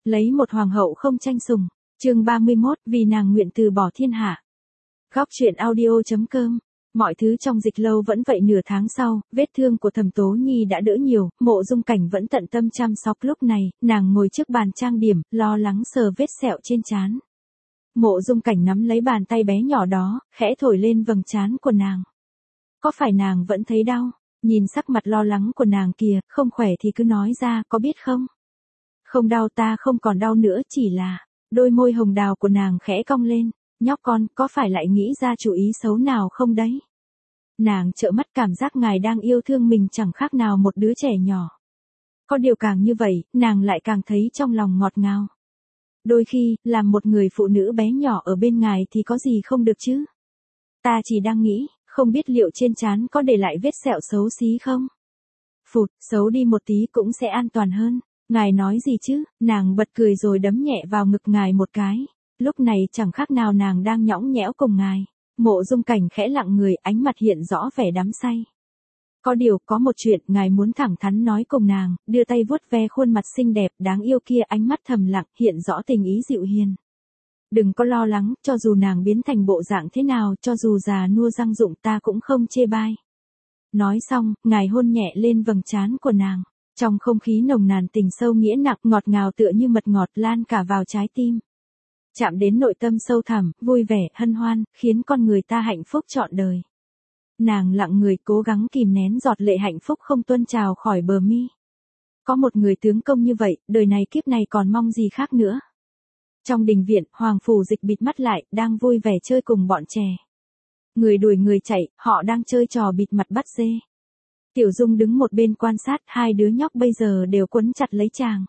Lấy một hoàng hậu không tranh sủng. Chương 31, vì nàng nguyện từ bỏ thiên hạ. Góc truyện audio.com. Mọi thứ trong dịch lâu vẫn vậy. Nửa tháng sau, vết thương của Thẩm Tố Nhi đã đỡ nhiều, Mộ Dung Cảnh vẫn tận tâm chăm sóc. Lúc này, nàng ngồi trước bàn trang điểm, lo lắng sờ vết sẹo trên trán. Mộ Dung Cảnh nắm lấy bàn tay bé nhỏ đó, khẽ thổi lên vầng trán của nàng. Có phải nàng vẫn thấy đau? Nhìn sắc mặt lo lắng của nàng kìa, không khỏe thì cứ nói ra, có biết không? Không đau, ta không còn đau nữa, chỉ là... Đôi môi hồng đào của nàng khẽ cong lên. Nhóc con, có phải lại nghĩ ra chủ ý xấu nào không đấy? Nàng trợn mắt, cảm giác ngài đang yêu thương mình chẳng khác nào một đứa trẻ nhỏ. Có điều càng như vậy, nàng lại càng thấy trong lòng ngọt ngào. Đôi khi, làm một người phụ nữ bé nhỏ ở bên ngài thì có gì không được chứ? Ta chỉ đang nghĩ, không biết liệu trên trán có để lại vết sẹo xấu xí không? Phụt, xấu đi một tí cũng sẽ an toàn hơn. Ngài nói gì chứ? Nàng bật cười rồi đấm nhẹ vào ngực ngài một cái. Lúc này chẳng khác nào nàng đang nhõng nhẽo cùng ngài. Mộ Dung Cảnh khẽ lặng người, ánh mặt hiện rõ vẻ đắm say. Có điều, có một chuyện ngài muốn thẳng thắn nói cùng nàng, đưa tay vuốt ve khuôn mặt xinh đẹp đáng yêu kia, ánh mắt thầm lặng, hiện rõ tình ý dịu hiền. Đừng có lo lắng, cho dù nàng biến thành bộ dạng thế nào, cho dù già nua răng rụng, ta cũng không chê bai. Nói xong, ngài hôn nhẹ lên vầng trán của nàng. Trong không khí nồng nàn tình sâu nghĩa nặng, ngọt ngào tựa như mật ngọt lan cả vào trái tim. Chạm đến nội tâm sâu thẳm, vui vẻ, hân hoan, khiến con người ta hạnh phúc trọn đời. Nàng lặng người, cố gắng kìm nén giọt lệ hạnh phúc không tuôn trào khỏi bờ mi. Có một người tướng công như vậy, đời này kiếp này còn mong gì khác nữa. Trong đình viện, Hoàng Phủ Dịch bịt mắt lại, đang vui vẻ chơi cùng bọn trẻ. Người đuổi người chạy, họ đang chơi trò bịt mặt bắt dê. Tiểu Dung đứng một bên quan sát, hai đứa nhóc bây giờ đều quấn chặt lấy chàng.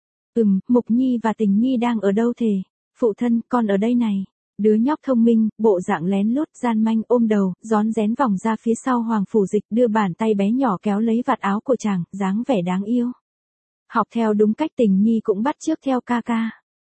Mục Nhi và Tình Nhi đang ở đâu thề? Phụ thân, con ở đây này. Đứa nhóc thông minh, bộ dạng lén lút, gian manh, ôm đầu, rón rén vòng ra phía sau Hoàng Phủ Dịch, đưa bàn tay bé nhỏ kéo lấy vạt áo của chàng, dáng vẻ đáng yêu. Học theo đúng cách, Tình Nhi cũng bắt chước theo ca ca.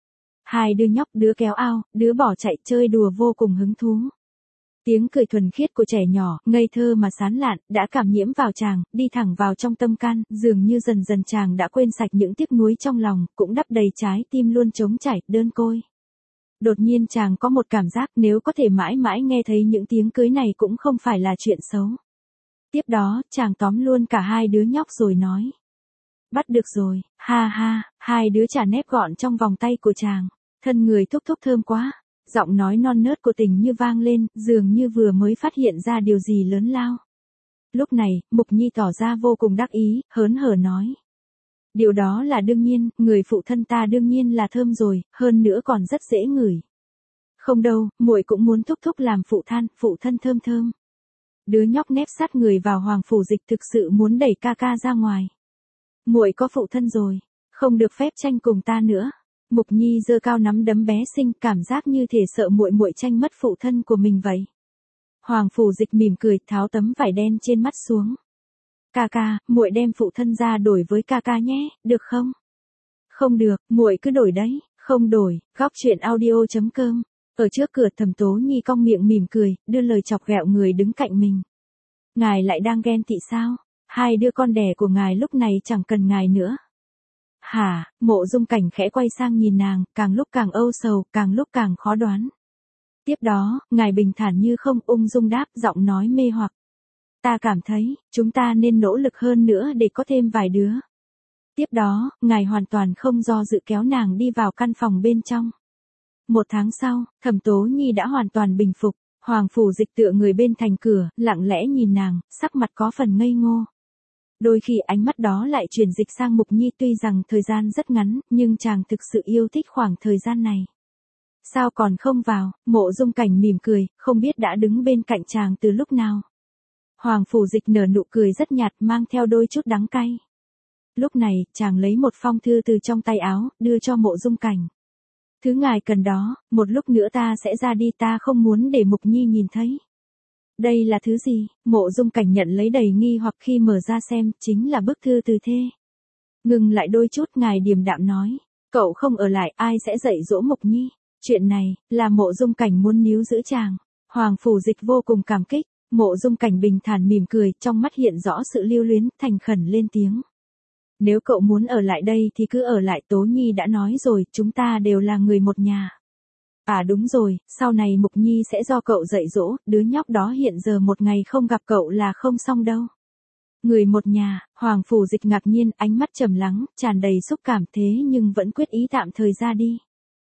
Hai đứa nhóc, đứa kéo ao, đứa bỏ chạy, chơi đùa vô cùng hứng thú. Tiếng cười thuần khiết của trẻ nhỏ, ngây thơ mà sán lạn, đã cảm nhiễm vào chàng, đi thẳng vào trong tâm can, dường như dần dần chàng đã quên sạch những tiếc nuối trong lòng, cũng đắp đầy trái tim luôn trống trải, đơn côi. Đột nhiên chàng có một cảm giác, nếu có thể mãi mãi nghe thấy những tiếng cưới này cũng không phải là chuyện xấu. Tiếp đó, chàng tóm luôn cả hai đứa nhóc rồi nói. Bắt được rồi, ha ha, hai đứa chả nép gọn trong vòng tay của chàng, thân người thúc thúc thơm quá. Giọng nói non nớt của Tình Như vang lên, dường như vừa mới phát hiện ra điều gì lớn lao. Lúc này, Mục Nhi tỏ ra vô cùng đắc ý, hớn hở nói. Điều đó là đương nhiên, người phụ thân ta đương nhiên là thơm rồi, hơn nữa còn rất dễ ngửi. Không đâu, muội cũng muốn thúc thúc làm phụ thân thơm thơm. Đứa nhóc nép sát người vào Hoàng Phủ Dịch, thực sự muốn đẩy ca ca ra ngoài. Muội có phụ thân rồi, không được phép tranh cùng ta nữa. Mục Nhi giơ cao nắm đấm bé xinh, cảm giác như thể sợ muội muội tranh mất phụ thân của mình vậy. Hoàng Phủ Dịch mỉm cười, tháo tấm vải đen trên mắt xuống. Ca ca, muội đem phụ thân ra đổi với ca ca nhé, được không? Không được, muội cứ đổi đấy. Không đổi. Góc truyện audio.com. Ở trước cửa, Thẩm Tố Nhi cong miệng mỉm cười, đưa lời chọc ghẹo người đứng cạnh mình. Ngài lại đang ghen tị sao? Hai đứa con đẻ của ngài lúc này chẳng cần ngài nữa. Hả? Mộ Dung Cảnh khẽ quay sang nhìn nàng, càng lúc càng âu sầu, càng lúc càng khó đoán. Tiếp đó, ngài bình thản như không, ung dung đáp, giọng nói mê hoặc. Ta cảm thấy, chúng ta nên nỗ lực hơn nữa để có thêm vài đứa. Tiếp đó, ngài hoàn toàn không do dự kéo nàng đi vào căn phòng bên trong. Một tháng sau, Thẩm Tố Nhi đã hoàn toàn bình phục. Hoàng Phủ Dịch tựa người bên thành cửa, lặng lẽ nhìn nàng, sắc mặt có phần ngây ngô. Đôi khi ánh mắt đó lại chuyển dịch sang Mục Nhi, tuy rằng thời gian rất ngắn, nhưng chàng thực sự yêu thích khoảng thời gian này. Sao còn không vào? Mộ Dung Cảnh mỉm cười, không biết đã đứng bên cạnh chàng từ lúc nào. Hoàng Phủ Dịch nở nụ cười rất nhạt, mang theo đôi chút đắng cay. Lúc này, chàng lấy một phong thư từ trong tay áo, đưa cho Mộ Dung Cảnh. Thứ ngài cần đó, một lúc nữa ta sẽ ra đi, ta không muốn để Mục Nhi nhìn thấy. Đây là thứ gì? Mộ Dung Cảnh nhận lấy đầy nghi hoặc, khi mở ra xem, chính là bức thư từ thê. Ngừng lại đôi chút, ngài điềm đạm nói. Cậu không ở lại, ai sẽ dạy dỗ Mục Nhi? Chuyện này, là Mộ Dung Cảnh muốn níu giữ chàng. Hoàng Phủ Dịch vô cùng cảm kích. Mộ Dung Cảnh bình thản mỉm cười, trong mắt hiện rõ sự lưu luyến, thành khẩn lên tiếng. Nếu cậu muốn ở lại đây thì cứ ở lại, Tố Nhi đã nói rồi, chúng ta đều là người một nhà. À đúng rồi, sau này Mục Nhi sẽ do cậu dạy dỗ, đứa nhóc đó hiện giờ một ngày không gặp cậu là không xong đâu. Người một nhà, Hoàng Phủ Dịch ngạc nhiên, ánh mắt trầm lắng, tràn đầy xúc cảm thế nhưng vẫn quyết ý tạm thời ra đi.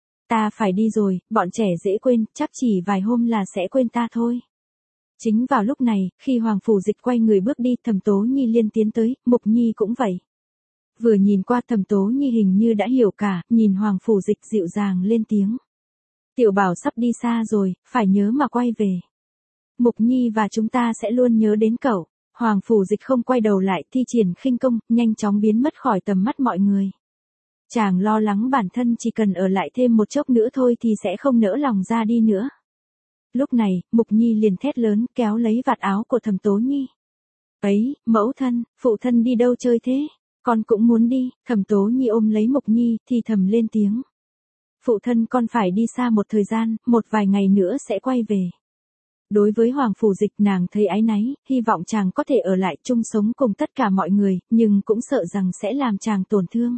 Ta phải đi rồi, bọn trẻ dễ quên, chắc chỉ vài hôm là sẽ quên ta thôi. Chính vào lúc này, khi Hoàng Phủ Dịch quay người bước đi, Thẩm Tố Nhi liên tiến tới, Mục Nhi cũng vậy. Vừa nhìn qua Thẩm Tố Nhi hình như đã hiểu cả, nhìn Hoàng Phủ Dịch dịu dàng lên tiếng. Tiểu Bảo sắp đi xa rồi, phải nhớ mà quay về. Mục Nhi và chúng ta sẽ luôn nhớ đến cậu. Hoàng Phủ Dịch không quay đầu lại, thi triển khinh công, nhanh chóng biến mất khỏi tầm mắt mọi người. Chàng lo lắng bản thân chỉ cần ở lại thêm một chốc nữa thôi thì sẽ không nỡ lòng ra đi nữa. Lúc này, Mục Nhi liền thét lớn, kéo lấy vạt áo của Thẩm Tố Nhi. Ấy, mẫu thân, phụ thân đi đâu chơi thế? Con cũng muốn đi. Thẩm Tố Nhi ôm lấy Mục Nhi, thì thầm lên tiếng. Phụ thân con phải đi xa một thời gian, một vài ngày nữa sẽ quay về. Đối với Hoàng Phủ Dịch, nàng thấy áy náy, hy vọng chàng có thể ở lại chung sống cùng tất cả mọi người, nhưng cũng sợ rằng sẽ làm chàng tổn thương.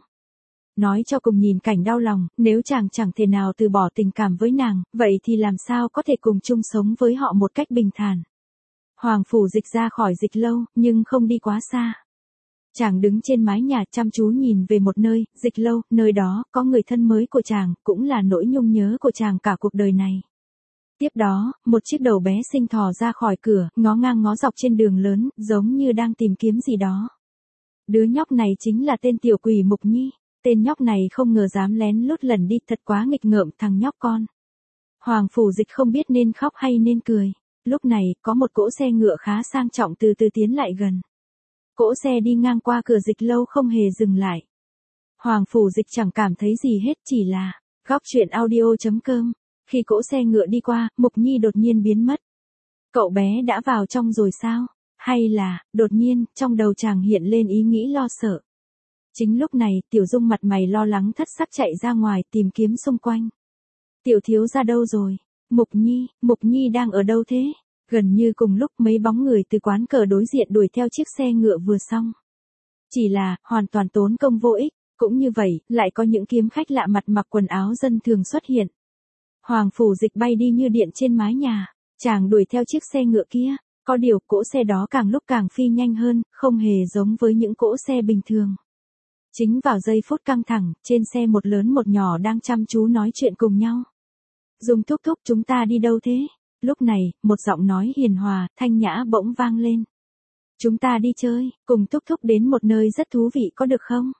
Nói cho cùng nhìn cảnh đau lòng, nếu chàng chẳng thể nào từ bỏ tình cảm với nàng, vậy thì làm sao có thể cùng chung sống với họ một cách bình thản. Hoàng Phủ Dịch ra khỏi Dịch Lâu, nhưng không đi quá xa. Chàng đứng trên mái nhà chăm chú nhìn về một nơi, Dịch Lâu, nơi đó, có người thân mới của chàng, cũng là nỗi nhung nhớ của chàng cả cuộc đời này. Tiếp đó, một chiếc đầu bé xinh thò ra khỏi cửa, ngó ngang ngó dọc trên đường lớn, giống như đang tìm kiếm gì đó. Đứa nhóc này chính là tên tiểu quỷ Mục Nhi. Tên nhóc này không ngờ dám lén lút lần đi, thật quá nghịch ngợm thằng nhóc con. Hoàng Phủ Dịch không biết nên khóc hay nên cười. Lúc này, có một cỗ xe ngựa khá sang trọng từ từ tiến lại gần. Cỗ xe đi ngang qua cửa Dịch Lâu không hề dừng lại. Hoàng Phủ Dịch chẳng cảm thấy gì hết, chỉ là góc truyện audio.com. Khi cỗ xe ngựa đi qua, Mục Nhi đột nhiên biến mất. Cậu bé đã vào trong rồi sao? Hay là, đột nhiên, trong đầu chàng hiện lên ý nghĩ lo sợ. Chính lúc này, Tiểu Dung mặt mày lo lắng thất sắc chạy ra ngoài tìm kiếm xung quanh. Tiểu thiếu ra đâu rồi? Mục Nhi đang ở đâu thế? Gần như cùng lúc mấy bóng người từ quán cờ đối diện đuổi theo chiếc xe ngựa vừa xong. Chỉ là, hoàn toàn tốn công vô ích, cũng như vậy, lại có những kiếm khách lạ mặt mặc quần áo dân thường xuất hiện. Hoàng Phủ Dịch bay đi như điện trên mái nhà, chàng đuổi theo chiếc xe ngựa kia, có điều cỗ xe đó càng lúc càng phi nhanh hơn, không hề giống với những cỗ xe bình thường. Chính vào giây phút căng thẳng, trên xe một lớn một nhỏ đang chăm chú nói chuyện cùng nhau. Dung thúc thúc, chúng ta đi đâu thế? Lúc này, một giọng nói hiền hòa, thanh nhã bỗng vang lên. Chúng ta đi chơi, cùng thúc thúc đến một nơi rất thú vị có được không?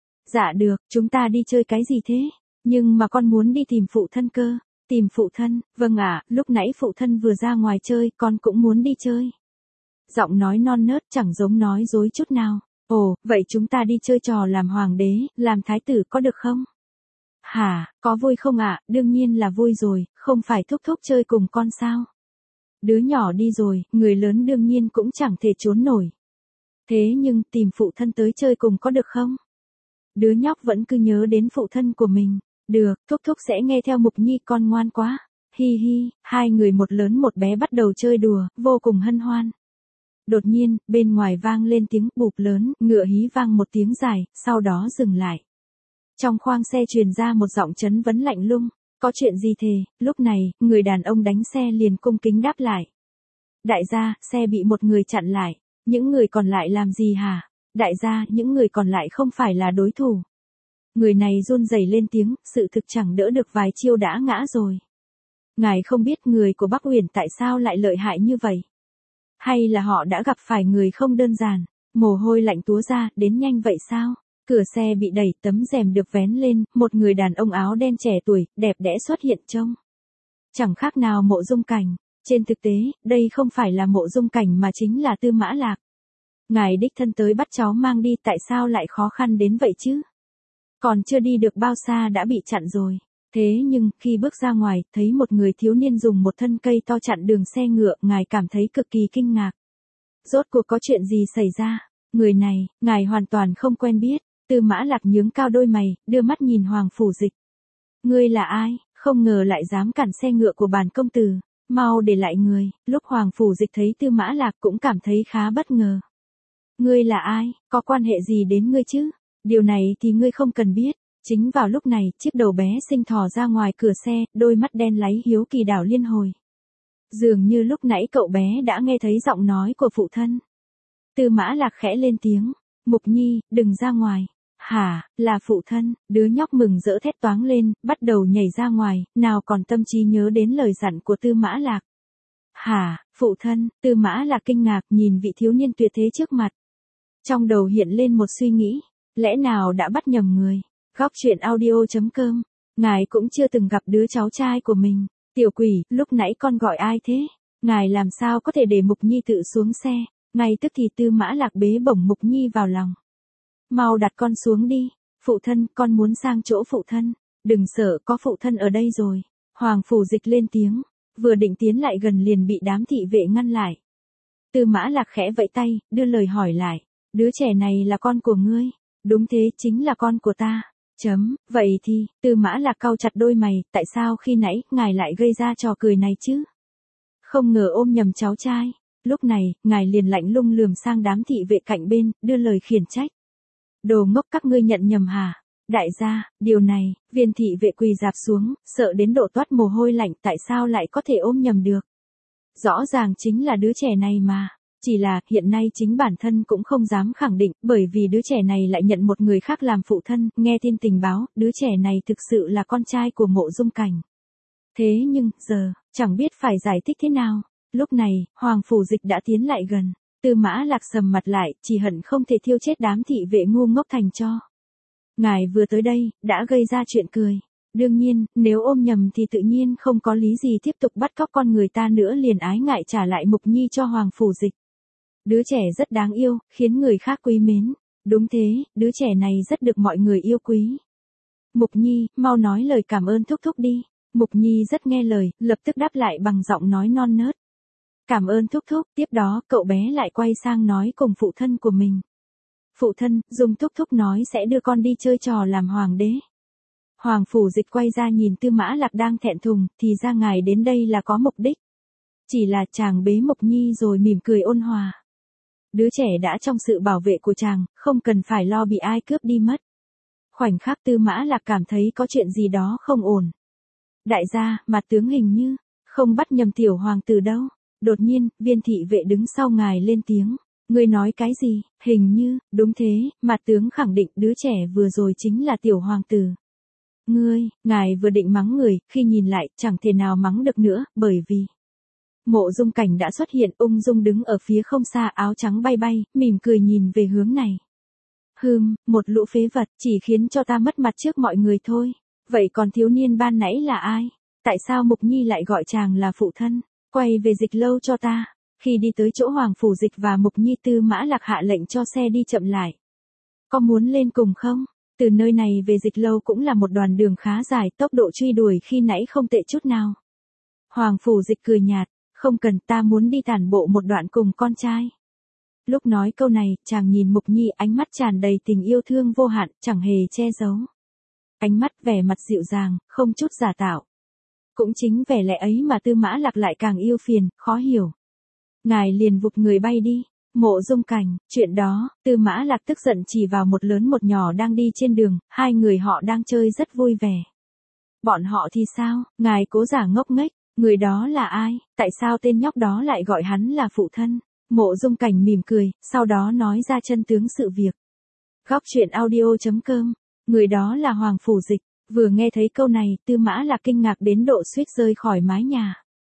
Dạ được, chúng ta đi chơi cái gì thế? Nhưng mà con muốn đi tìm phụ thân cơ. Tìm phụ thân, vâng ạ, lúc nãy phụ thân vừa ra ngoài chơi, con cũng muốn đi chơi. Giọng nói non nớt chẳng giống nói dối chút nào. Ồ, vậy chúng ta đi chơi trò làm hoàng đế, làm thái tử có được không? Hả, có vui không ạ? Đương nhiên là vui rồi, không phải thúc thúc chơi cùng con sao? Đứa nhỏ đi rồi, người lớn đương nhiên cũng chẳng thể trốn nổi. Thế nhưng, tìm phụ thân tới chơi cùng có được không? Đứa nhóc vẫn cứ nhớ đến phụ thân của mình. Được, thúc thúc sẽ nghe theo Mục Nhi, con ngoan quá. Hi hi, hai người một lớn một bé bắt đầu chơi đùa, vô cùng hân hoan. Đột nhiên, bên ngoài vang lên tiếng bụp lớn, ngựa hí vang một tiếng dài, sau đó dừng lại. Trong khoang xe truyền ra một giọng trấn vấn lạnh lùng. Có chuyện gì thề? Lúc này, người đàn ông đánh xe liền cung kính đáp lại. Đại gia, xe bị một người chặn lại. Những người còn lại làm gì hả? Đại gia, những người còn lại không phải là đối thủ. Người này run rẩy lên tiếng, sự thực chẳng đỡ được vài chiêu đã ngã rồi. Ngài không biết người của Bắc Uyển tại sao lại lợi hại như vậy? Hay là họ đã gặp phải người không đơn giản? Mồ hôi lạnh túa ra, đến nhanh vậy sao? Cửa xe bị đẩy, tấm rèm được vén lên, một người đàn ông áo đen trẻ tuổi, đẹp đẽ xuất hiện trông. Chẳng khác nào Mộ Dung Cảnh. Trên thực tế, đây không phải là Mộ Dung Cảnh mà chính là Tư Mã Lạc. Ngài đích thân tới bắt cháu mang đi, tại sao lại khó khăn đến vậy chứ? Còn chưa đi được bao xa đã bị chặn rồi. Thế nhưng, khi bước ra ngoài, thấy một người thiếu niên dùng một thân cây to chặn đường xe ngựa, ngài cảm thấy cực kỳ kinh ngạc. Rốt cuộc có chuyện gì xảy ra? Người này, ngài hoàn toàn không quen biết. Tư Mã Lạc nhướng cao đôi mày, đưa mắt nhìn Hoàng Phủ Dịch. Ngươi là ai? Không ngờ lại dám cản xe ngựa của bản công tử. Mau để lại người. Lúc Hoàng Phủ Dịch thấy Tư Mã Lạc cũng cảm thấy khá bất ngờ. Ngươi là ai? Có quan hệ gì đến ngươi chứ? Điều này thì ngươi không cần biết. Chính vào lúc này, chiếc đầu bé xinh thò ra ngoài cửa xe, đôi mắt đen láy hiếu kỳ đảo liên hồi. Dường như lúc nãy cậu bé đã nghe thấy giọng nói của phụ thân. Tư Mã Lạc khẽ lên tiếng, Mục Nhi, đừng ra ngoài. Hả, là phụ thân, đứa nhóc mừng rỡ thét toáng lên, bắt đầu nhảy ra ngoài, nào còn tâm trí nhớ đến lời dặn của Tư Mã Lạc. Hả, phụ thân, Tư Mã Lạc kinh ngạc nhìn vị thiếu niên tuyệt thế trước mặt. Trong đầu hiện lên một suy nghĩ, lẽ nào đã bắt nhầm người. Góc truyện audio.com, ngài cũng chưa từng gặp đứa cháu trai của mình. Tiểu quỷ, lúc nãy con gọi ai thế? Ngài làm sao có thể để Mục Nhi tự xuống xe? Ngay tức thì Tư Mã Lạc bế bổng Mục Nhi vào lòng. Mau đặt con xuống đi. Phụ thân, con muốn sang chỗ phụ thân. Đừng sợ, có phụ thân ở đây rồi. Hoàng Phủ Dịch lên tiếng. Vừa định tiến lại gần liền bị đám thị vệ ngăn lại. Tư Mã Lạc khẽ vẫy tay, đưa lời hỏi lại. Đứa trẻ này là con của ngươi? Đúng thế, chính là con của ta. Vậy thì, Tư Mã Lạc cau chặt đôi mày, tại sao khi nãy, ngài lại gây ra trò cười này chứ? Không ngờ ôm nhầm cháu trai. Lúc này, ngài liền lạnh lùng lườm sang đám thị vệ cạnh bên, đưa lời khiển trách. Đồ ngốc, các ngươi nhận nhầm hả? Đại gia, điều này, viên thị vệ quỳ rạp xuống, sợ đến độ toát mồ hôi lạnh, tại sao lại có thể ôm nhầm được? Rõ ràng chính là đứa trẻ này mà. Chỉ là, hiện nay chính bản thân cũng không dám khẳng định, bởi vì đứa trẻ này lại nhận một người khác làm phụ thân, nghe tin tình báo, đứa trẻ này thực sự là con trai của Mộ Dung Cảnh. Thế nhưng, giờ, chẳng biết phải giải thích thế nào. Lúc này, Hoàng Phủ Dịch đã tiến lại gần. Tư Mã Lạc sầm mặt lại, chỉ hận không thể thiêu chết đám thị vệ ngu ngốc thành tro. Ngài vừa tới đây, đã gây ra chuyện cười. Đương nhiên, nếu ôm nhầm thì tự nhiên không có lý gì tiếp tục bắt cóc con người ta nữa, liền ái ngại trả lại Mục Nhi cho Hoàng Phủ Dịch. Đứa trẻ rất đáng yêu, khiến người khác quý mến. Đúng thế, đứa trẻ này rất được mọi người yêu quý. Mục Nhi, mau nói lời cảm ơn thúc thúc đi. Mục Nhi rất nghe lời, lập tức đáp lại bằng giọng nói non nớt. Cảm ơn thúc thúc, tiếp đó cậu bé lại quay sang nói cùng phụ thân của mình. Phụ thân, Dung thúc thúc nói sẽ đưa con đi chơi trò làm hoàng đế. Hoàng Phủ Dịch quay ra nhìn Tư Mã Lạc đang thẹn thùng, thì ra ngài đến đây là có mục đích. Chỉ là chàng bế Mục Nhi rồi mỉm cười ôn hòa. Đứa trẻ đã trong sự bảo vệ của chàng, không cần phải lo bị ai cướp đi mất. Khoảnh khắc Tư Mã Lạc cảm thấy có chuyện gì đó không ổn. Đại gia, mặt tướng hình như, không bắt nhầm tiểu hoàng tử đâu. Đột nhiên, viên thị vệ đứng sau ngài lên tiếng. Ngươi nói cái gì? Hình như, đúng thế, mặt tướng khẳng định đứa trẻ vừa rồi chính là tiểu hoàng tử. Ngài vừa định mắng người, khi nhìn lại, chẳng thể nào mắng được nữa, bởi vì Mộ Dung Cảnh đã xuất hiện, ung dung đứng ở phía không xa, áo trắng bay bay, mỉm cười nhìn về hướng này. Một lũ phế vật, chỉ khiến cho ta mất mặt trước mọi người thôi. Vậy còn thiếu niên ban nãy là ai? Tại sao Mục Nhi lại gọi chàng là phụ thân? Quay về Dịch Lâu cho ta. Khi đi tới chỗ Hoàng Phủ Dịch và Mục Nhi, Tư Mã Lạc hạ lệnh cho xe đi chậm lại. Có muốn lên cùng không? Từ nơi này về Dịch Lâu cũng là một đoạn đường khá dài, tốc độ truy đuổi khi nãy không tệ chút nào. Hoàng Phủ Dịch cười nhạt, không cần, ta muốn đi tản bộ một đoạn cùng con trai. Lúc nói câu này, chàng nhìn Mục Nhi, ánh mắt tràn đầy tình yêu thương vô hạn, chẳng hề che giấu. Ánh mắt vẻ mặt dịu dàng, không chút giả tạo. Cũng chính vẻ lẽ ấy mà Tư Mã Lạc lại càng yêu phiền, khó hiểu. Ngài liền vụt người bay đi. Mộ Dung Cảnh, chuyện đó, Tư Mã Lạc tức giận chỉ vào một lớn một nhỏ đang đi trên đường, hai người họ đang chơi rất vui vẻ. Bọn họ thì sao? Ngài cố giả ngốc nghếch, người đó là ai? Tại sao tên nhóc đó lại gọi hắn là phụ thân? Mộ Dung Cảnh mỉm cười, sau đó nói ra chân tướng sự việc. Góc truyện audio.com, người đó là Hoàng Phủ Dịch. Vừa nghe thấy câu này, Tư Mã Lạc kinh ngạc đến độ suýt rơi khỏi mái nhà.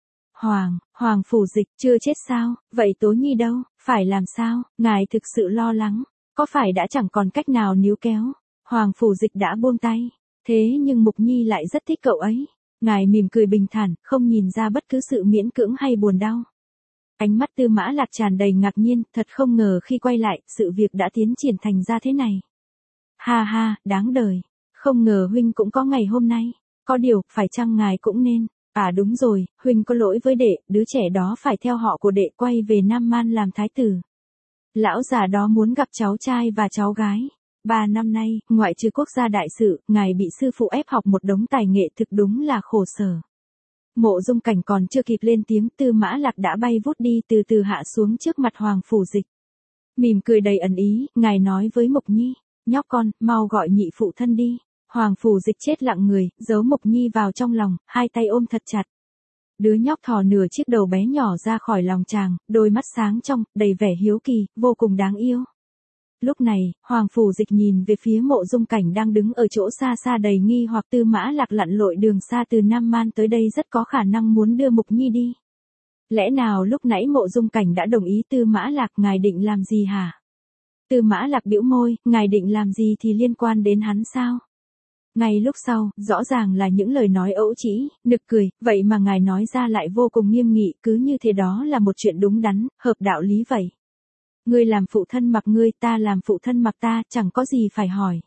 Hoàng Phủ Dịch, chưa chết sao? Vậy Tố Nhi đâu? Phải làm sao? Ngài thực sự lo lắng. Có phải đã chẳng còn cách nào níu kéo? Hoàng Phủ Dịch đã buông tay. Thế nhưng Mục Nhi lại rất thích cậu ấy. Ngài mỉm cười bình thản, không nhìn ra bất cứ sự miễn cưỡng hay buồn đau. Ánh mắt Tư Mã Lạc tràn đầy ngạc nhiên, thật không ngờ khi quay lại, sự việc đã tiến triển thành ra thế này. Ha ha, đáng đời. Không ngờ huynh cũng có ngày hôm nay. Có điều, phải chăng ngài cũng nên. À đúng rồi, huynh có lỗi với đệ, đứa trẻ đó phải theo họ của đệ quay về Nam Man làm thái tử. Lão già đó muốn gặp cháu trai và cháu gái. 3 năm nay, ngoại trừ quốc gia đại sự, ngài bị sư phụ ép học một đống tài nghệ, thực đúng là khổ sở. Mộ Dung Cảnh còn chưa kịp lên tiếng, Tư Mã Lạc đã bay vút đi, từ từ hạ xuống trước mặt Hoàng Phủ Dịch. Mỉm cười đầy ẩn ý, ngài nói với Mục Nhi, nhóc con, mau gọi nhị phụ thân đi. Hoàng Phủ Dịch chết lặng người, giấu Mục Nhi vào trong lòng, hai tay ôm thật chặt. Đứa nhóc thò nửa chiếc đầu bé nhỏ ra khỏi lòng chàng, đôi mắt sáng trong, đầy vẻ hiếu kỳ, vô cùng đáng yêu. Lúc này, Hoàng Phủ Dịch nhìn về phía Mộ Dung Cảnh đang đứng ở chỗ xa xa đầy nghi hoặc. Tư Mã Lạc lặn lội đường xa từ Nam Man tới đây rất có khả năng muốn đưa Mục Nhi đi. Lẽ nào lúc nãy Mộ Dung Cảnh đã đồng ý? Tư Mã Lạc, ngài định làm gì hả? Tư Mã Lạc bĩu môi, ngài định làm gì thì liên quan đến hắn sao? Ngay lúc sau, rõ ràng là những lời nói ẩu trĩ, nực cười, vậy mà ngài nói ra lại vô cùng nghiêm nghị, cứ như thế đó là một chuyện đúng đắn, hợp đạo lý vậy. Ngươi làm phụ thân mặc ngươi, ta làm phụ thân mặc ta, chẳng có gì phải hỏi.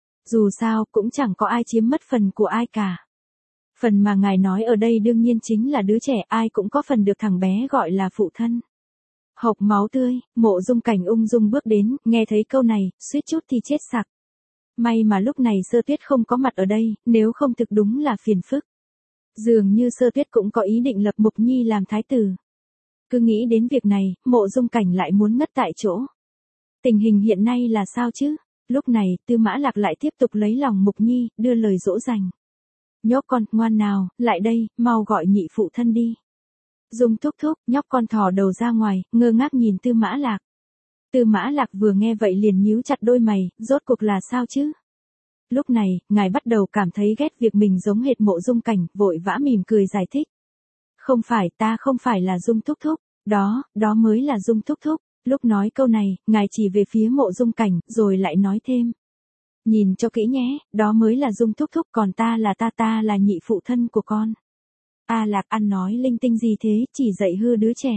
Dù sao, cũng chẳng có ai chiếm mất phần của ai cả. Phần mà ngài nói ở đây đương nhiên chính là đứa trẻ, ai cũng có phần được thằng bé gọi là phụ thân. Hộc máu tươi, Mộ Dung Cảnh ung dung bước đến, nghe thấy câu này, suýt chút thì chết sặc. May mà lúc này Sơ Tuyết không có mặt ở đây, nếu không thực đúng là phiền phức. Dường như Sơ Tuyết cũng có ý định lập Mục Nhi làm thái tử. Cứ nghĩ đến việc này, Mộ Dung Cảnh lại muốn ngất tại chỗ. Tình hình hiện nay là sao chứ? Lúc này, Tư Mã Lạc lại tiếp tục lấy lòng Mục Nhi, đưa lời dỗ dành. Nhóc con, ngoan nào, lại đây, mau gọi nhị phụ thân đi. Dung thúc thúc, nhóc con thò đầu ra ngoài, ngơ ngác nhìn Tư Mã Lạc. Tư Mã Lạc vừa nghe vậy liền nhíu chặt đôi mày, rốt cuộc là sao chứ? Lúc này, ngài bắt đầu cảm thấy ghét việc mình giống hệt Mộ Dung Cảnh, vội vã mỉm cười giải thích. Không phải, ta không phải là Dung thúc thúc, đó mới là Dung thúc thúc. Lúc nói câu này, ngài chỉ về phía Mộ Dung Cảnh, rồi lại nói thêm. Nhìn cho kỹ nhé, đó mới là Dung thúc thúc, còn ta là nhị phụ thân của con. A Lạc ăn nói linh tinh gì thế, chỉ dạy hư đứa trẻ.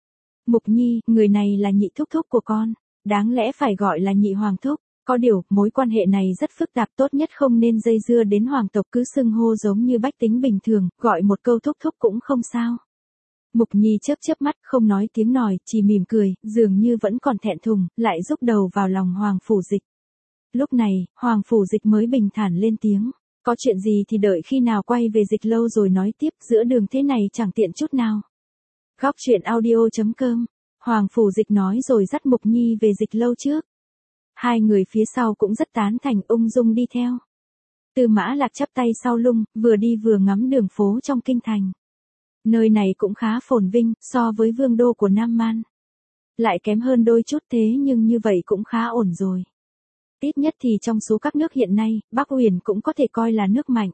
Mục Nhi, người này là nhị thúc thúc của con, đáng lẽ phải gọi là nhị hoàng thúc. Có điều, mối quan hệ này rất phức tạp, tốt nhất không nên dây dưa đến hoàng tộc, cứ xưng hô giống như bách tính bình thường, gọi một câu thúc thúc cũng không sao. Mục Nhi chớp mắt, không nói tiếng nòi, chỉ mỉm cười, dường như vẫn còn thẹn thùng, lại rúc đầu vào lòng Hoàng Phủ Dịch. Lúc này, Hoàng Phủ Dịch mới bình thản lên tiếng. Có chuyện gì thì đợi khi nào quay về Dịch Lâu rồi nói tiếp, giữa đường thế này chẳng tiện chút nào. Góc truyện audio.com, Hoàng Phủ Dịch nói rồi dắt Mục Nhi về Dịch Lâu trước. Hai người phía sau cũng rất tán thành, ung dung đi theo. Tư Mã Lạc chắp tay sau lưng, vừa đi vừa ngắm đường phố trong kinh thành. Nơi này cũng khá phồn vinh, so với vương đô của Nam Man. Lại kém hơn đôi chút, thế nhưng như vậy cũng khá ổn rồi. Ít nhất thì trong số các nước hiện nay, Bắc Uyển cũng có thể coi là nước mạnh.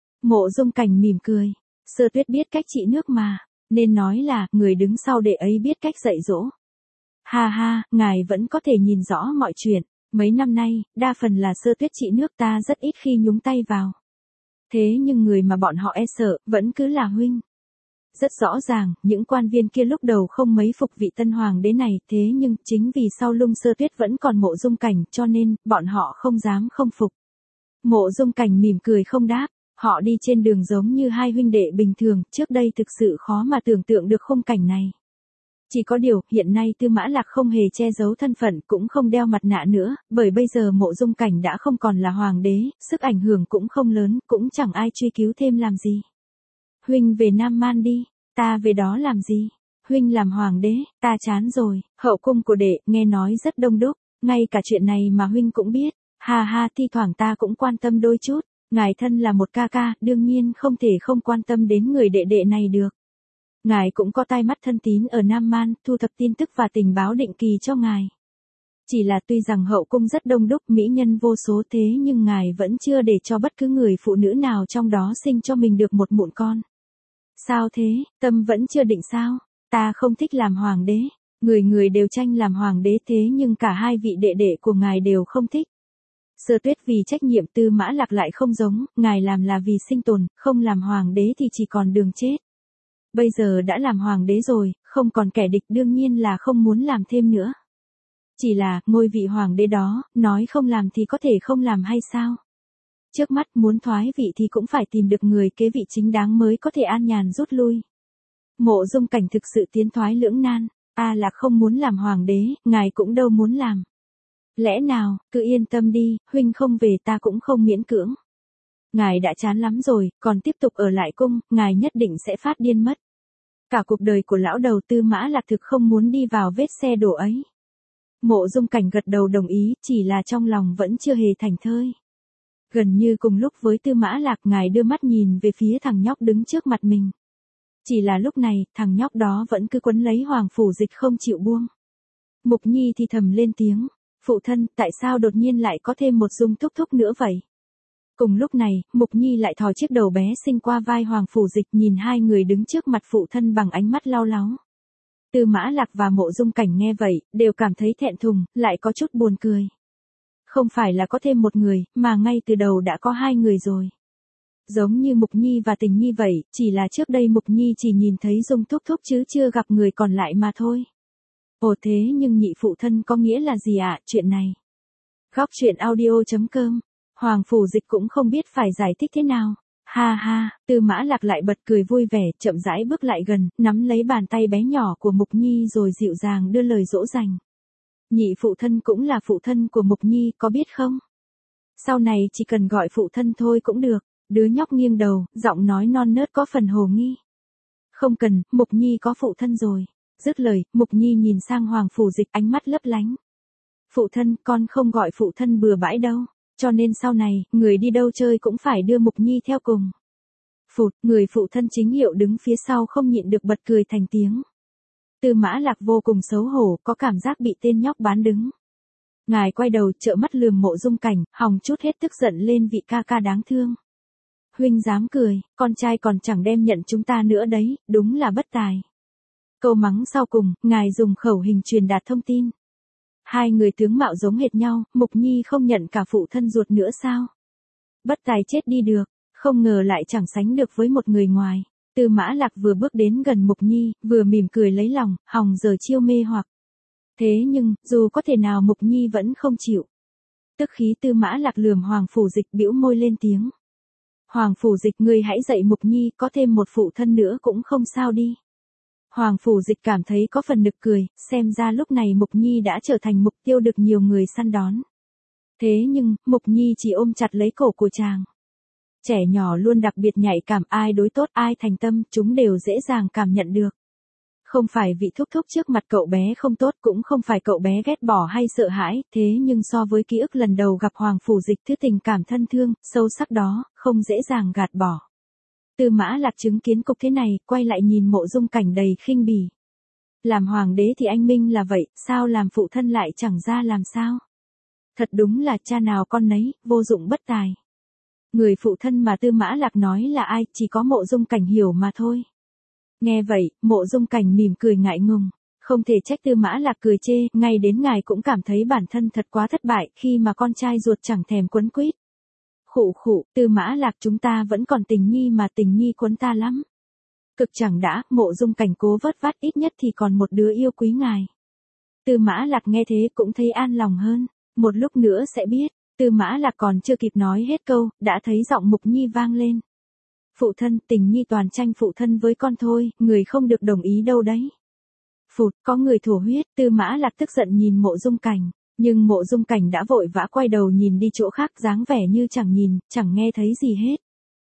Mộ Dung Cảnh mỉm cười. Sơ Tuyết biết cách trị nước mà, nên nói là, người đứng sau đệ ấy biết cách dạy dỗ. Ha ha, ngài vẫn có thể nhìn rõ mọi chuyện. Mấy năm nay, đa phần là Sơ Tuyết trị nước, ta rất ít khi nhúng tay vào. Thế nhưng người mà bọn họ e sợ, vẫn cứ là huynh. Rất rõ ràng, những quan viên kia lúc đầu không mấy phục vị tân hoàng đế này, thế nhưng, chính vì sau lưng Sơ Tuyết vẫn còn Mộ Dung Cảnh, cho nên, bọn họ không dám không phục. Mộ Dung Cảnh mỉm cười không đáp, họ đi trên đường giống như hai huynh đệ bình thường, trước đây thực sự khó mà tưởng tượng được khung cảnh này. Chỉ có điều, hiện nay Tư Mã Lạc không hề che giấu thân phận, cũng không đeo mặt nạ nữa, bởi bây giờ Mộ Dung Cảnh đã không còn là hoàng đế, sức ảnh hưởng cũng không lớn, cũng chẳng ai truy cứu thêm làm gì. Huynh về Nam Man đi, ta về đó làm gì? Huynh làm hoàng đế, ta chán rồi. Hậu cung của đệ, nghe nói rất đông đúc, ngay cả chuyện này mà huynh cũng biết. Ha ha, thi thoảng ta cũng quan tâm đôi chút. Ngài thân là một ca ca, đương nhiên không thể không quan tâm đến người đệ đệ này được. Ngài cũng có tai mắt thân tín ở Nam Man, thu thập tin tức và tình báo định kỳ cho ngài. Chỉ là tuy rằng hậu cung rất đông đúc, mỹ nhân vô số, thế nhưng ngài vẫn chưa để cho bất cứ người phụ nữ nào trong đó sinh cho mình được một mụn con. Sao thế, tâm vẫn chưa định sao? Ta không thích làm hoàng đế. Người người đều tranh làm hoàng đế, thế nhưng cả hai vị đệ đệ của ngài đều không thích. Sơ Tuyết vì trách nhiệm, Tư Mã Lạc lại không giống, ngài làm là vì sinh tồn, không làm hoàng đế thì chỉ còn đường chết. Bây giờ đã làm hoàng đế rồi, không còn kẻ địch, đương nhiên là không muốn làm thêm nữa. Chỉ là, ngôi vị hoàng đế đó, nói không làm thì có thể không làm hay sao? Trước mắt muốn thoái vị thì cũng phải tìm được người kế vị chính đáng mới có thể an nhàn rút lui. Mộ Dung Cảnh thực sự tiến thoái lưỡng nan, A Lạc không muốn làm hoàng đế, ngài cũng đâu muốn làm. Lẽ nào, cứ yên tâm đi, huynh không về ta cũng không miễn cưỡng. Ngài đã chán lắm rồi, còn tiếp tục ở lại cung, ngài nhất định sẽ phát điên mất. Cả cuộc đời của lão đầu Tư Mã Lạc thực không muốn đi vào vết xe đổ ấy. Mộ Dung Cảnh gật đầu đồng ý, chỉ là trong lòng vẫn chưa hề thảnh thơi. Gần như cùng lúc với Tư Mã Lạc, ngài đưa mắt nhìn về phía thằng nhóc đứng trước mặt mình. Chỉ là lúc này, thằng nhóc đó vẫn cứ quấn lấy Hoàng Phủ Dịch không chịu buông. Mục Nhi thì thầm lên tiếng, phụ thân, tại sao đột nhiên lại có thêm một Dung thúc thúc nữa vậy? Cùng lúc này, Mục Nhi lại thò chiếc đầu bé xinh qua vai Hoàng Phủ Dịch, nhìn hai người đứng trước mặt phụ thân bằng ánh mắt lau láu. Tư Mã Lạc và Mộ Dung Cảnh nghe vậy, đều cảm thấy thẹn thùng, lại có chút buồn cười. Không phải là có thêm một người, mà ngay từ đầu đã có hai người rồi. Giống như Mục Nhi và Tình Nhi vậy, chỉ là trước đây Mục Nhi chỉ nhìn thấy Dung thúc thúc chứ chưa gặp người còn lại mà thôi. Ồ thế nhưng nhị phụ thân có nghĩa là gì ạ, chuyện này? Góc truyện audio.com, Hoàng Phủ Dịch cũng không biết phải giải thích thế nào. Ha ha, Tư Mã Lạc lại bật cười vui vẻ, chậm rãi bước lại gần, nắm lấy bàn tay bé nhỏ của Mục Nhi rồi dịu dàng đưa lời dỗ dành. Nhị phụ thân cũng là phụ thân của Mục Nhi, có biết không? Sau này chỉ cần gọi phụ thân thôi cũng được. Đứa nhóc nghiêng đầu, giọng nói non nớt có phần hồ nghi. Không cần, Mục Nhi có phụ thân rồi. Dứt lời, Mục Nhi nhìn sang Hoàng Phủ Dịch, ánh mắt lấp lánh. Phụ thân, con không gọi phụ thân bừa bãi đâu. Cho nên sau này, người đi đâu chơi cũng phải đưa Mục Nhi theo cùng. Phụt, người phụ thân chính hiệu đứng phía sau không nhịn được bật cười thành tiếng. Tư Mã Lạc vô cùng xấu hổ, có cảm giác bị tên nhóc bán đứng. Ngài quay đầu, trợn mắt lườm Mộ Dung Cảnh, hòng chút hết tức giận lên vị ca ca đáng thương. Huynh dám cười, con trai còn chẳng đem nhận chúng ta nữa đấy, đúng là bất tài. Câu mắng sau cùng, ngài dùng khẩu hình truyền đạt thông tin. Hai người tướng mạo giống hệt nhau, Mục Nhi không nhận cả phụ thân ruột nữa sao? Bất tài chết đi được, không ngờ lại chẳng sánh được với một người ngoài. Tư Mã Lạc vừa bước đến gần Mục Nhi, vừa mỉm cười lấy lòng, hòng giờ chiêu mê hoặc. Thế nhưng, dù có thể nào Mục Nhi vẫn không chịu. Tức khí Tư Mã Lạc lườm Hoàng Phủ Dịch, bĩu môi lên tiếng. Hoàng Phủ Dịch, ngươi hãy dạy Mục Nhi, có thêm một phụ thân nữa cũng không sao đi. Hoàng Phủ Dịch cảm thấy có phần nực cười, xem ra lúc này Mục Nhi đã trở thành mục tiêu được nhiều người săn đón. Thế nhưng, Mục Nhi chỉ ôm chặt lấy cổ của chàng. Trẻ nhỏ luôn đặc biệt nhạy cảm, ai đối tốt ai thành tâm, chúng đều dễ dàng cảm nhận được. Không phải vị thúc thúc trước mặt cậu bé không tốt, cũng không phải cậu bé ghét bỏ hay sợ hãi, thế nhưng so với ký ức lần đầu gặp Hoàng Phủ Dịch, thứ tình cảm thân thương, sâu sắc đó, không dễ dàng gạt bỏ. Tư Mã Lạc chứng kiến cục thế này, quay lại nhìn Mộ Dung Cảnh đầy khinh bỉ. Làm hoàng đế thì anh minh là vậy, sao làm phụ thân lại chẳng ra làm sao? Thật đúng là cha nào con nấy, vô dụng bất tài. Người phụ thân mà Tư Mã Lạc nói là ai, chỉ có Mộ Dung Cảnh hiểu mà thôi. Nghe vậy, Mộ Dung Cảnh mỉm cười ngại ngùng, không thể trách Tư Mã Lạc cười chê, ngay đến ngài cũng cảm thấy bản thân thật quá thất bại khi mà con trai ruột chẳng thèm quấn quýt. Khụ khụ, Tư Mã Lạc, chúng ta vẫn còn Tình Nhi mà, Tình Nhi quấn ta lắm. Cực chẳng đã, Mộ Dung Cảnh cố vớt vát, ít nhất thì còn một đứa yêu quý ngài. Tư Mã Lạc nghe thế cũng thấy an lòng hơn, một lúc nữa sẽ biết. Tư Mã Lạc còn chưa kịp nói hết câu, đã thấy giọng Mục Nhi vang lên. Phụ thân, Tình Nhi toàn tranh phụ thân với con thôi, người không được đồng ý đâu đấy. Phụt, có người thổ huyết. Tư Mã Lạc tức giận nhìn Mộ Dung Cảnh, nhưng Mộ Dung Cảnh đã vội vã quay đầu nhìn đi chỗ khác, dáng vẻ như chẳng nhìn, chẳng nghe thấy gì hết.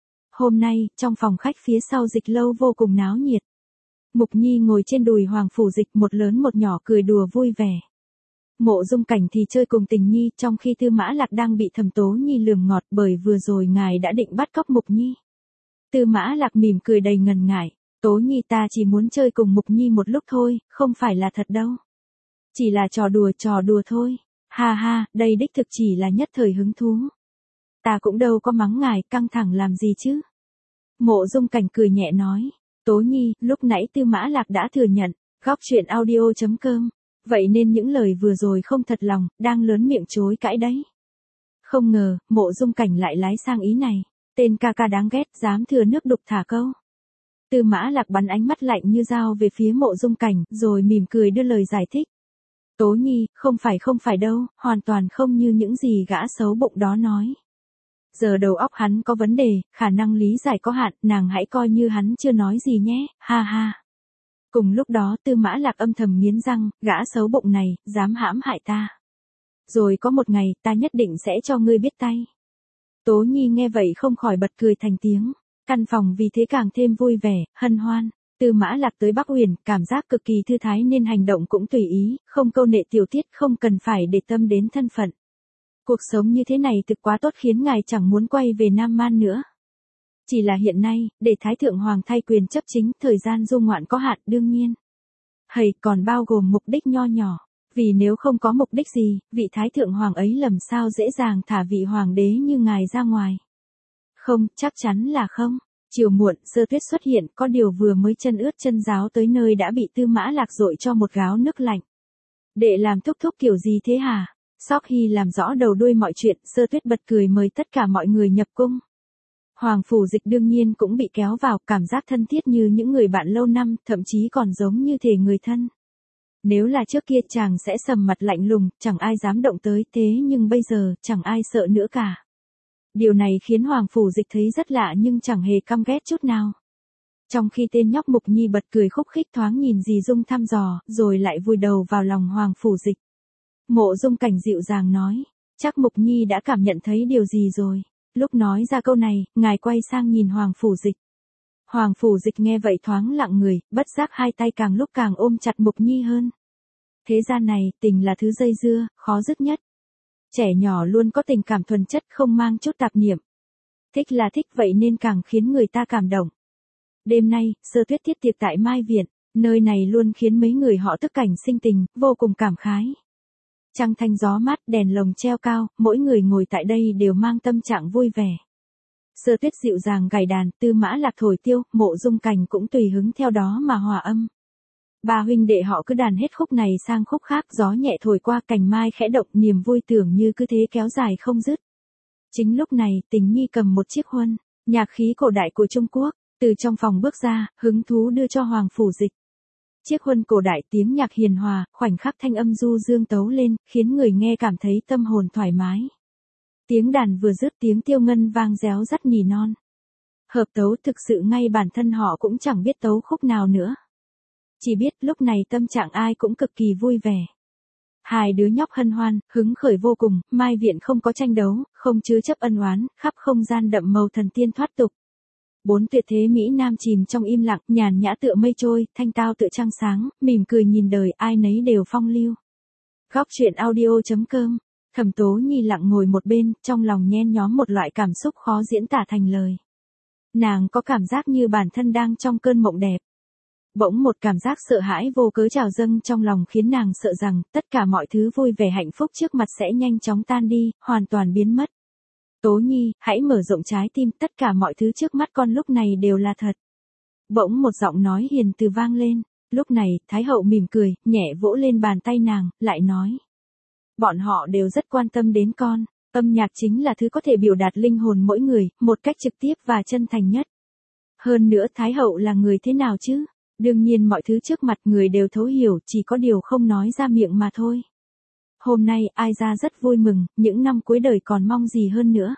Hôm nay, trong phòng khách phía sau Dịch Lâu vô cùng náo nhiệt. Mục Nhi ngồi trên đùi Hoàng Phủ Dịch, một lớn một nhỏ cười đùa vui vẻ. Mộ Dung Cảnh thì chơi cùng Tình Nhi, trong khi Tư Mã Lạc đang bị Thẩm Tố Nhi lườm ngọt, bởi vừa rồi ngài đã định bắt cóc Mục Nhi. Tư Mã Lạc mỉm cười đầy ngần ngại, Tố Nhi, ta chỉ muốn chơi cùng Mục Nhi một lúc thôi, không phải là thật đâu. Chỉ là trò đùa thôi. Ha ha, đây đích thực chỉ là nhất thời hứng thú. Ta cũng đâu có mắng ngài, căng thẳng làm gì chứ. Mộ Dung Cảnh cười nhẹ nói, Tố Nhi, lúc nãy Tư Mã Lạc đã thừa nhận. Góc truyện audio.com, vậy nên những lời vừa rồi không thật lòng, đang lớn miệng chối cãi đấy. Không ngờ, Mộ Dung Cảnh lại lái sang ý này. Tên ca ca đáng ghét, dám thừa nước đục thả câu. Tư Mã Lạc bắn ánh mắt lạnh như dao về phía Mộ Dung Cảnh, rồi mỉm cười đưa lời giải thích. Tố Nhi, không phải đâu, hoàn toàn không như những gì gã xấu bụng đó nói. Giờ đầu óc hắn có vấn đề, khả năng lý giải có hạn, nàng hãy coi như hắn chưa nói gì nhé, ha ha. Cùng lúc đó Tư Mã Lạc âm thầm nghiến răng, gã xấu bụng này, dám hãm hại ta. Rồi có một ngày, ta nhất định sẽ cho ngươi biết tay. Tố Nhi nghe vậy không khỏi bật cười thành tiếng, căn phòng vì thế càng thêm vui vẻ, hân hoan. Tư Mã Lạc tới Bắc Uyển, cảm giác cực kỳ thư thái nên hành động cũng tùy ý, không câu nệ tiểu tiết, không cần phải để tâm đến thân phận. Cuộc sống như thế này thực quá tốt khiến ngài chẳng muốn quay về Nam Man nữa. Chỉ là hiện nay, để Thái Thượng Hoàng thay quyền chấp chính, thời gian du ngoạn có hạn đương nhiên. Hầy còn bao gồm mục đích nho nhỏ. Vì nếu không có mục đích gì, vị Thái Thượng Hoàng ấy làm sao dễ dàng thả vị Hoàng đế như ngài ra ngoài. Không, chắc chắn là không. Chiều muộn, Sơ Tuyết xuất hiện, có điều vừa mới chân ướt chân ráo tới nơi đã bị Tư Mã Lạc dội cho một gáo nước lạnh. Đệ làm thúc thúc kiểu gì thế hả? Sau khi làm rõ đầu đuôi mọi chuyện, Sơ Tuyết bật cười mời tất cả mọi người nhập cung. Hoàng Phủ Dịch đương nhiên cũng bị kéo vào, cảm giác thân thiết như những người bạn lâu năm, thậm chí còn giống như thể người thân. Nếu là trước kia chàng sẽ sầm mặt lạnh lùng, chẳng ai dám động tới, thế nhưng bây giờ, chẳng ai sợ nữa cả. Điều này khiến Hoàng Phủ Dịch thấy rất lạ nhưng chẳng hề căm ghét chút nào. Trong khi tên nhóc Mục Nhi bật cười khúc khích thoáng nhìn dì Dung thăm dò, rồi lại vùi đầu vào lòng Hoàng Phủ Dịch. Mộ Dung Cảnh dịu dàng nói, chắc Mục Nhi đã cảm nhận thấy điều gì rồi. Lúc nói ra câu này, ngài quay sang nhìn Hoàng Phủ Dịch. Hoàng Phủ Dịch nghe vậy thoáng lặng người, bất giác hai tay càng lúc càng ôm chặt Mục Nhi hơn. Thế gian này, tình là thứ dây dưa, khó dứt nhất. Trẻ nhỏ luôn có tình cảm thuần chất không mang chút tạp niệm. Thích là thích vậy nên càng khiến người ta cảm động. Đêm nay, Sơ Tuyết thiết tiệc tại Mai Viện, nơi này luôn khiến mấy người họ tức cảnh sinh tình, vô cùng cảm khái. Trăng thanh gió mát, đèn lồng treo cao, mỗi người ngồi tại đây đều mang tâm trạng vui vẻ. Sơ Tuyết dịu dàng gảy đàn, Tư Mã Lạc thổi tiêu, Mộ Dung Cảnh cũng tùy hứng theo đó mà hòa âm. Ba huynh đệ họ cứ đàn hết khúc này sang khúc khác, gió nhẹ thổi qua cành mai khẽ động, niềm vui tưởng như cứ thế kéo dài không dứt. Chính lúc này, Tình Nhi cầm một chiếc huân, nhạc khí cổ đại của Trung Quốc, từ trong phòng bước ra, hứng thú đưa cho Hoàng Phủ Dịch. Chiếc huân cổ đại tiếng nhạc hiền hòa, khoảnh khắc thanh âm du dương tấu lên, khiến người nghe cảm thấy tâm hồn thoải mái. Tiếng đàn vừa dứt tiếng tiêu ngân vang réo rắt nỉ non. Hợp tấu thực sự ngay bản thân họ cũng chẳng biết tấu khúc nào nữa. Chỉ biết lúc này tâm trạng ai cũng cực kỳ vui vẻ. Hai đứa nhóc hân hoan, hứng khởi vô cùng, Mai Viện không có tranh đấu, không chứa chấp ân oán, khắp không gian đậm màu thần tiên thoát tục. Bốn tuyệt thế Mỹ Nam chìm trong im lặng, nhàn nhã tựa mây trôi, thanh tao tựa trăng sáng, mỉm cười nhìn đời, ai nấy đều phong lưu. Góc truyện audio.com, Thẩm Tố Nhi lặng ngồi một bên, trong lòng nhen nhóm một loại cảm xúc khó diễn tả thành lời. Nàng có cảm giác như bản thân đang trong cơn mộng đẹp. Bỗng một cảm giác sợ hãi vô cớ trào dâng trong lòng khiến nàng sợ rằng tất cả mọi thứ vui vẻ hạnh phúc trước mặt sẽ nhanh chóng tan đi, hoàn toàn biến mất. Tố Nhi, hãy mở rộng trái tim, tất cả mọi thứ trước mắt con lúc này đều là thật. Bỗng một giọng nói hiền từ vang lên, lúc này, Thái hậu mỉm cười, nhẹ vỗ lên bàn tay nàng, lại nói. Bọn họ đều rất quan tâm đến con, âm nhạc chính là thứ có thể biểu đạt linh hồn mỗi người, một cách trực tiếp và chân thành nhất. Hơn nữa Thái hậu là người thế nào chứ? Đương nhiên mọi thứ trước mặt người đều thấu hiểu, chỉ có điều không nói ra miệng mà thôi. Hôm nay ai ra rất vui mừng, những năm cuối đời còn mong gì hơn nữa.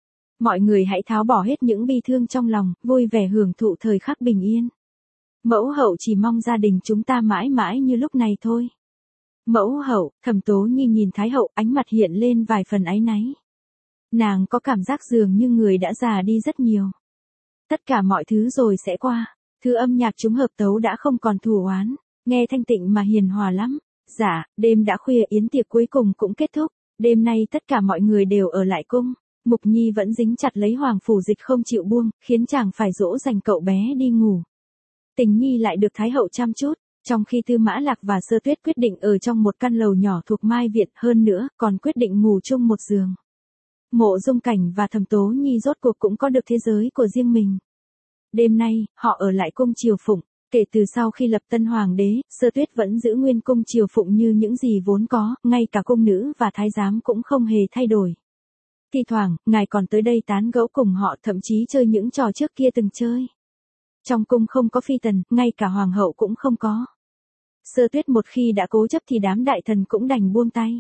Mọi người hãy tháo bỏ hết những bi thương trong lòng, vui vẻ hưởng thụ thời khắc bình yên. Mẫu hậu chỉ mong gia đình chúng ta mãi mãi như lúc này thôi. Mẫu hậu, Thẩm Tố Nhi nhìn Thái hậu, ánh mặt hiện lên vài phần áy náy. Nàng có cảm giác dường như người đã già đi rất nhiều. Tất cả mọi thứ rồi sẽ qua. Thứ âm nhạc chúng hợp tấu đã không còn thù oán, nghe thanh tịnh mà hiền hòa lắm. Dạ, đêm đã khuya, yến tiệc cuối cùng cũng kết thúc, đêm nay tất cả mọi người đều ở lại cung. Mục Nhi vẫn dính chặt lấy Hoàng Phủ Dịch không chịu buông, khiến chàng phải dỗ dành cậu bé đi ngủ. Tình Nhi lại được Thái hậu chăm chút, trong khi Tư Mã Lạc và Sơ Tuyết quyết định ở trong một căn lầu nhỏ thuộc Mai Viện, hơn nữa, còn quyết định ngủ chung một giường. Mộ Dung Cảnh và Thẩm Tố Nhi rốt cuộc cũng có được thế giới của riêng mình. Đêm nay, họ ở lại cung triều phụng, kể từ sau khi lập tân hoàng đế, Sơ Tuyết vẫn giữ nguyên cung triều phụng như những gì vốn có, ngay cả cung nữ và thái giám cũng không hề thay đổi. Thi thoảng, ngài còn tới đây tán gẫu cùng họ, thậm chí chơi những trò trước kia từng chơi. Trong cung không có phi tần, ngay cả hoàng hậu cũng không có. Sơ Tuyết một khi đã cố chấp thì đám đại thần cũng đành buông tay.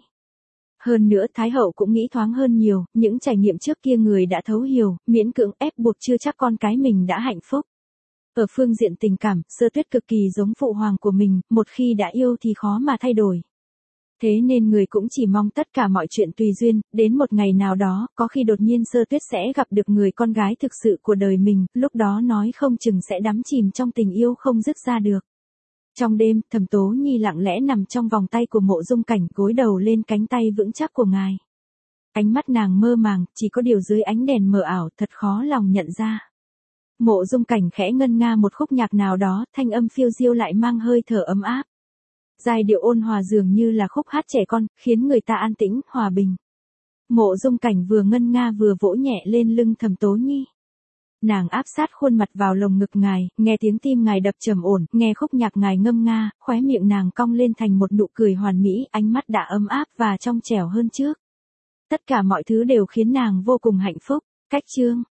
Hơn nữa Thái hậu cũng nghĩ thoáng hơn nhiều, những trải nghiệm trước kia người đã thấu hiểu, miễn cưỡng ép buộc chưa chắc con cái mình đã hạnh phúc. Ở phương diện tình cảm, Sơ Tuyết cực kỳ giống phụ hoàng của mình, một khi đã yêu thì khó mà thay đổi. Thế nên người cũng chỉ mong tất cả mọi chuyện tùy duyên, đến một ngày nào đó, có khi đột nhiên Sơ Tuyết sẽ gặp được người con gái thực sự của đời mình, lúc đó nói không chừng sẽ đắm chìm trong tình yêu không dứt ra được. Trong đêm, Thẩm Tố Nhi lặng lẽ nằm trong vòng tay của Mộ Dung Cảnh, gối đầu lên cánh tay vững chắc của ngài. Ánh mắt nàng mơ màng, chỉ có điều dưới ánh đèn mờ ảo, thật khó lòng nhận ra. Mộ Dung Cảnh khẽ ngân nga một khúc nhạc nào đó, thanh âm phiêu diêu lại mang hơi thở ấm áp. Giai điệu ôn hòa dường như là khúc hát trẻ con, khiến người ta an tĩnh, hòa bình. Mộ Dung Cảnh vừa ngân nga vừa vỗ nhẹ lên lưng Thẩm Tố Nhi. Nàng áp sát khuôn mặt vào lồng ngực ngài, nghe tiếng tim ngài đập trầm ổn, nghe khúc nhạc ngài ngâm nga, khóe miệng nàng cong lên thành một nụ cười hoàn mỹ, ánh mắt đã ấm áp và trong trẻo hơn trước. Tất cả mọi thứ đều khiến nàng vô cùng hạnh phúc. Cách chương